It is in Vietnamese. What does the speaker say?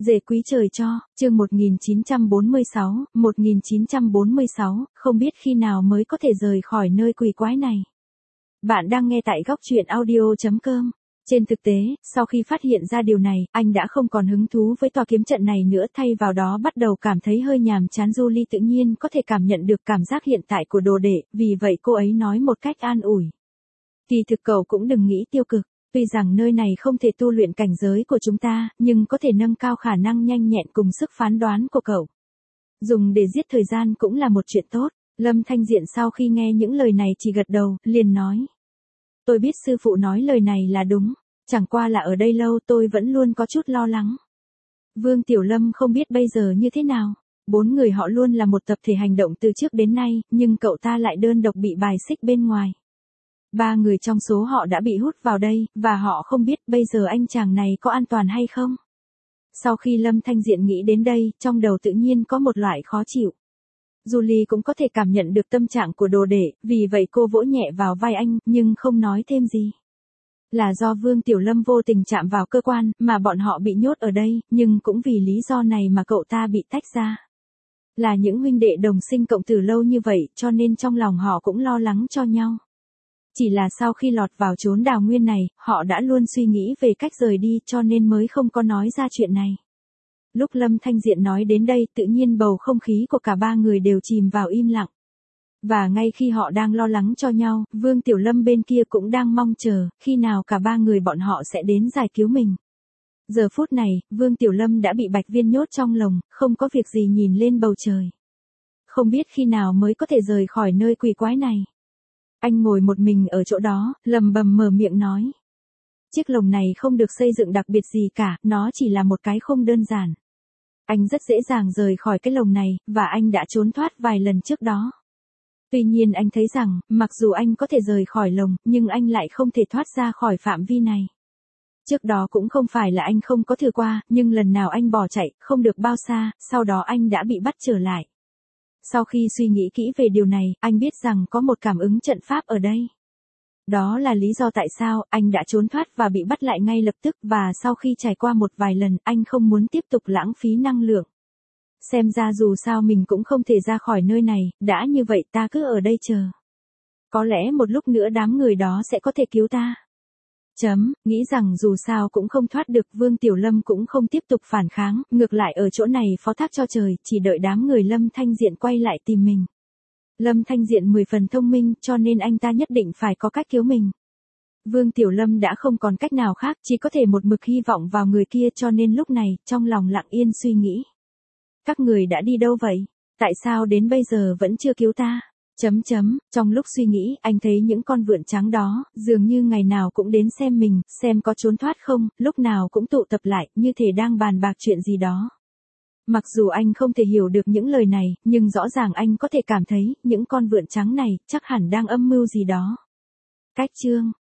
Dề quý trời cho, chương 1946, không biết khi nào mới có thể rời khỏi nơi quỷ quái này. Bạn đang nghe tại góc truyện audio.com. Trên thực tế, sau khi phát hiện ra điều này, anh đã không còn hứng thú với tòa kiếm trận này nữa, thay vào đó bắt đầu cảm thấy hơi nhàm chán. Julie tự nhiên có thể cảm nhận được cảm giác hiện tại của đồ đệ, vì vậy cô ấy nói một cách an ủi. Kỳ thực cậu cũng đừng nghĩ tiêu cực. Tuy rằng nơi này không thể tu luyện cảnh giới của chúng ta, nhưng có thể nâng cao khả năng nhanh nhẹn cùng sức phán đoán của cậu. Dùng để giết thời gian cũng là một chuyện tốt. Lâm Thanh Diện sau khi nghe những lời này chỉ gật đầu, liền nói. Tôi biết sư phụ nói lời này là đúng, chẳng qua là ở đây lâu tôi vẫn luôn có chút lo lắng. Vương Tiểu Lâm không biết bây giờ như thế nào. 4 người họ luôn là một tập thể hành động từ trước đến nay, nhưng cậu ta lại đơn độc bị bài xích bên ngoài. 3 người trong số họ đã bị hút vào đây, và họ không biết bây giờ anh chàng này có an toàn hay không. Sau khi Lâm Thanh Diện nghĩ đến đây, trong đầu tự nhiên có một loại khó chịu. Julie cũng có thể cảm nhận được tâm trạng của đồ đệ, vì vậy cô vỗ nhẹ vào vai anh, nhưng không nói thêm gì. Là do Vương Tiểu Lâm vô tình chạm vào cơ quan, mà bọn họ bị nhốt ở đây, nhưng cũng vì lý do này mà cậu ta bị tách ra. Là những huynh đệ đồng sinh cộng tử lâu như vậy, cho nên trong lòng họ cũng lo lắng cho nhau. Chỉ là sau khi lọt vào chốn đào nguyên này, họ đã luôn suy nghĩ về cách rời đi, cho nên mới không có nói ra chuyện này. Lúc Lâm Thanh Diện nói đến đây, tự nhiên bầu không khí của cả 3 người đều chìm vào im lặng. Và ngay khi họ đang lo lắng cho nhau, Vương Tiểu Lâm bên kia cũng đang mong chờ, khi nào cả 3 người bọn họ sẽ đến giải cứu mình. Giờ phút này, Vương Tiểu Lâm đã bị Bạch Viên nhốt trong lồng, không có việc gì nhìn lên bầu trời. Không biết khi nào mới có thể rời khỏi nơi quỷ quái này. Anh ngồi một mình ở chỗ đó, lầm bầm mở miệng nói. Chiếc lồng này không được xây dựng đặc biệt gì cả, nó chỉ là một cái khung đơn giản. Anh rất dễ dàng rời khỏi cái lồng này, và anh đã trốn thoát vài lần trước đó. Tuy nhiên anh thấy rằng, mặc dù anh có thể rời khỏi lồng, nhưng anh lại không thể thoát ra khỏi phạm vi này. Trước đó cũng không phải là anh không có thử qua, nhưng lần nào anh bỏ chạy, không được bao xa, sau đó anh đã bị bắt trở lại. Sau khi suy nghĩ kỹ về điều này, anh biết rằng có một cảm ứng trận pháp ở đây. Đó là lý do tại sao anh đã trốn thoát và bị bắt lại ngay lập tức, và sau khi trải qua một vài lần, anh không muốn tiếp tục lãng phí năng lượng. Xem ra dù sao mình cũng không thể ra khỏi nơi này, đã như vậy ta cứ ở đây chờ. Có lẽ một lúc nữa đám người đó sẽ có thể cứu ta. Nghĩ rằng dù sao cũng không thoát được, Vương Tiểu Lâm cũng không tiếp tục phản kháng, ngược lại ở chỗ này phó thác cho trời, chỉ đợi đám người Lâm Thanh Diện quay lại tìm mình. Lâm Thanh Diện 10 phần thông minh, cho nên anh ta nhất định phải có cách cứu mình. Vương Tiểu Lâm đã không còn cách nào khác, chỉ có thể một mực hy vọng vào người kia, cho nên lúc này, trong lòng lặng yên suy nghĩ. Các người đã đi đâu vậy? Tại sao đến bây giờ vẫn chưa cứu ta? Trong lúc suy nghĩ, anh thấy những con vượn trắng đó, dường như ngày nào cũng đến xem mình, xem có trốn thoát không, lúc nào cũng tụ tập lại, như thể đang bàn bạc chuyện gì đó. Mặc dù anh không thể hiểu được những lời này, nhưng rõ ràng anh có thể cảm thấy, những con vượn trắng này, chắc hẳn đang âm mưu gì đó. Cách chương